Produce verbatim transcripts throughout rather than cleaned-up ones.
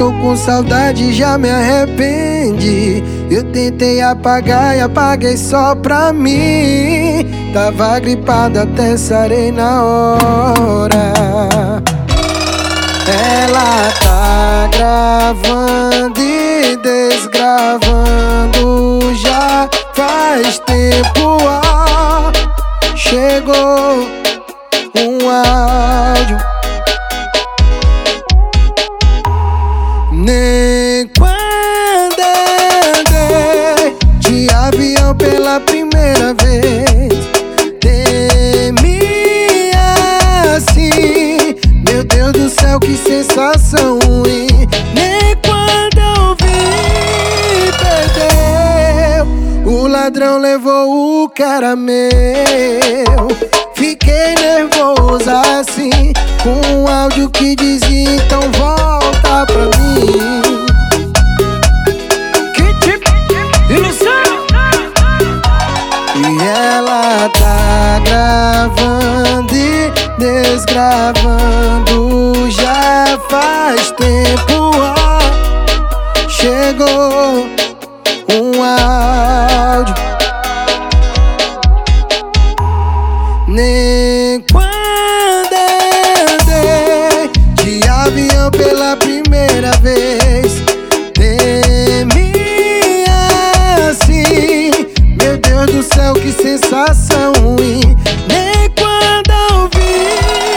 tô com saudade, já me arrependi. Eu tentei apagar e apaguei só pra mim. Tava gripado, até sarei na hora. Ela tá gravando e desgravando já faz tempo. Ó, chegou um áudio. Nem quando andei de avião pela primeira vez temi assim. Meu Deus do céu, que sensação ruim. Nem quando eu vi, perdeu. O ladrão levou o que era meu. Fiquei nervoso assim, com um áudio que dizia: então volta pra mim. Que tipo de ilusão! E ela tá gravando e desgravando já faz tempo. Ó, chegou um áudio. Nem quando andei de avião pela primeira vez temi assim. Meu Deus do céu, que sensação ruim. Nem quando eu vi,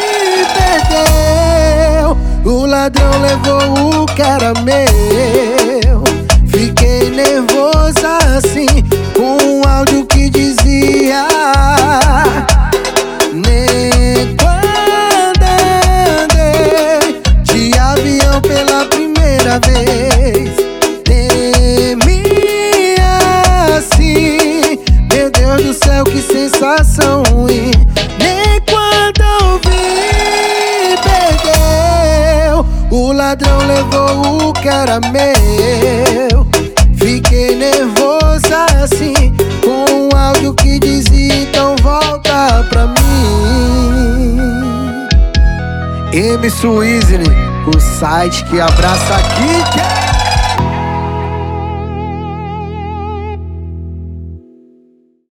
perdeu. O ladrão levou o que era meu. Fiquei nervoso assim, com um áudio que dizia: nem quando andei de avião pela primeira vez temi assim. Meu Deus do céu, que sensação ruim. Nem quando eu vi, perdeu. O ladrão levou o que era meu. Fiquei nervoso assim, com um áudio que dizia: então volta pra mim. M Suizine, o site que abraça aqui.